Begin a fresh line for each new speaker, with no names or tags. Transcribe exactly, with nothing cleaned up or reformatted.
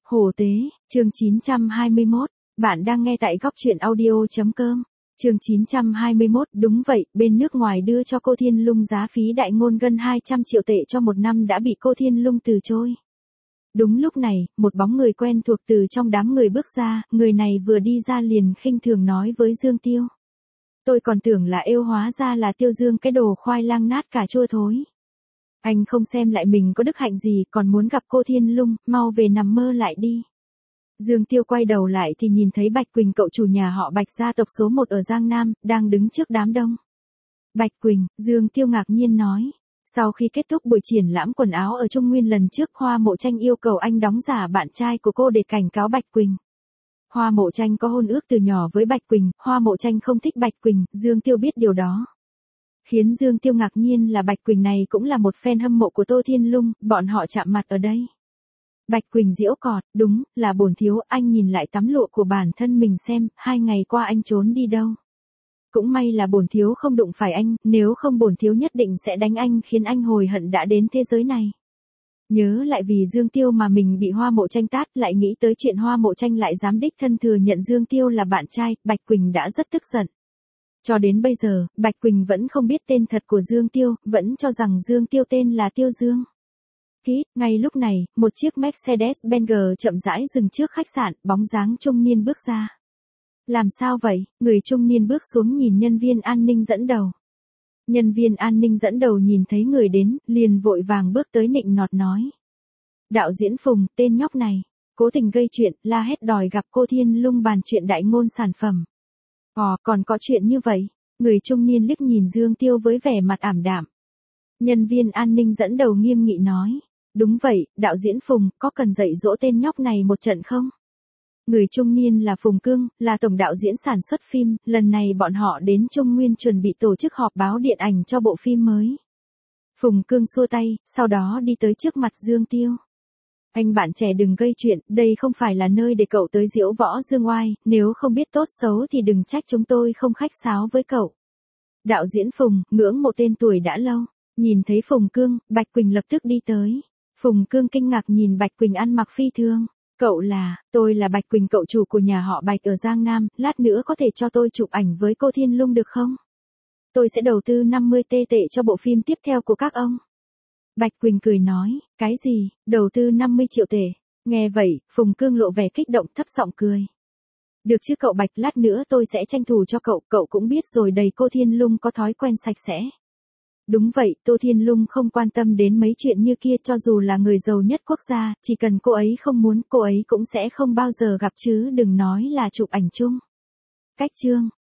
Hổ tế, chương chín trăm hai mươi mốt, bạn đang nghe tại góc truyện audio chấm com. Chương chín trăm hai mươi mốt, đúng vậy, bên nước ngoài đưa cho cô Thiên Lung giá phí đại ngôn gần hai trăm triệu tệ cho một năm đã bị cô Thiên Lung từ chối. Đúng lúc này, một bóng người quen thuộc từ trong đám người bước ra, người này vừa đi ra liền khinh thường nói với Dương Tiêu. Tôi còn tưởng là êu, hóa ra là Tiêu Dương, cái đồ khoai lang nát cà chua thối. Anh không xem lại mình có đức hạnh gì, còn muốn gặp cô Thiên Lung, mau về nằm mơ lại đi. Dương Tiêu quay đầu lại thì nhìn thấy Bạch Quỳnh, cậu chủ nhà họ Bạch gia tộc số một ở Giang Nam, đang đứng trước đám đông. Bạch Quỳnh, Dương Tiêu ngạc nhiên nói. Sau khi kết thúc buổi triển lãm quần áo ở Trung Nguyên lần trước, Hoa Mộ Tranh yêu cầu anh đóng giả bạn trai của cô để cảnh cáo Bạch Quỳnh. Hoa Mộ Tranh có hôn ước từ nhỏ với Bạch Quỳnh, Hoa Mộ Tranh không thích Bạch Quỳnh, Dương Tiêu biết điều đó. Khiến Dương Tiêu ngạc nhiên là Bạch Quỳnh này cũng là một fan hâm mộ của Tô Thiên Lung, bọn họ chạm mặt ở đây. Bạch Quỳnh giễu cợt, đúng, là bổn thiếu, anh nhìn lại tấm lụa của bản thân mình xem, hai ngày qua anh trốn đi đâu. Cũng may là bổn thiếu không đụng phải anh, nếu không bổn thiếu nhất định sẽ đánh anh, khiến anh hối hận đã đến thế giới này. Nhớ lại vì Dương Tiêu mà mình bị Hoa Mộ Tranh tát, lại nghĩ tới chuyện Hoa Mộ Tranh lại dám đích thân thừa nhận Dương Tiêu là bạn trai, Bạch Quỳnh đã rất tức giận. Cho đến bây giờ, Bạch Quỳnh vẫn không biết tên thật của Dương Tiêu, vẫn cho rằng Dương Tiêu tên là Tiêu Dương. Kít, ngay lúc này, một chiếc Mercedes-Benz chậm rãi dừng trước khách sạn, bóng dáng trung niên bước ra. Làm sao vậy? Người trung niên bước xuống nhìn nhân viên an ninh dẫn đầu. Nhân viên an ninh dẫn đầu nhìn thấy người đến, liền vội vàng bước tới nịnh nọt nói. Đạo diễn Phùng, tên nhóc này, cố tình gây chuyện, la hét đòi gặp cô Thiên Lung bàn chuyện đại ngôn sản phẩm. Ồ, còn có chuyện như vậy? Người trung niên liếc nhìn Dương Tiêu với vẻ mặt ảm đạm. Nhân viên an ninh dẫn đầu nghiêm nghị nói. Đúng vậy, đạo diễn Phùng, có cần dạy dỗ tên nhóc này một trận không? Người trung niên là Phùng Cương, là tổng đạo diễn sản xuất phim, lần này bọn họ đến Trung Nguyên chuẩn bị tổ chức họp báo điện ảnh cho bộ phim mới. Phùng Cương xua tay, sau đó đi tới trước mặt Dương Tiêu. Anh bạn trẻ đừng gây chuyện, đây không phải là nơi để cậu tới diễu võ dương oai, nếu không biết tốt xấu thì đừng trách chúng tôi không khách sáo với cậu. Đạo diễn Phùng, ngưỡng mộ tên tuổi đã lâu, nhìn thấy Phùng Cương, Bạch Quỳnh lập tức đi tới. Phùng Cương kinh ngạc nhìn Bạch Quỳnh ăn mặc phi thường. Cậu là, tôi là Bạch Quỳnh, cậu chủ của nhà họ Bạch ở Giang Nam, lát nữa có thể cho tôi chụp ảnh với cô Thiên Lung được không? Tôi sẽ đầu tư năm mươi tê tệ cho bộ phim tiếp theo của các ông. Bạch Quỳnh cười nói, cái gì, đầu tư năm mươi triệu tệ. Nghe vậy, Phùng Cương lộ vẻ kích động thấp giọng cười. Được chứ cậu Bạch, lát nữa tôi sẽ tranh thủ cho cậu, cậu cũng biết rồi đầy cô Thiên Lung có thói quen sạch sẽ. Đúng vậy, Tô Thiên Lung không quan tâm đến mấy chuyện như kia, cho dù là người giàu nhất quốc gia, chỉ cần cô ấy không muốn, cô ấy cũng sẽ không bao giờ gặp chứ đừng nói là chụp ảnh chung. Cách chương,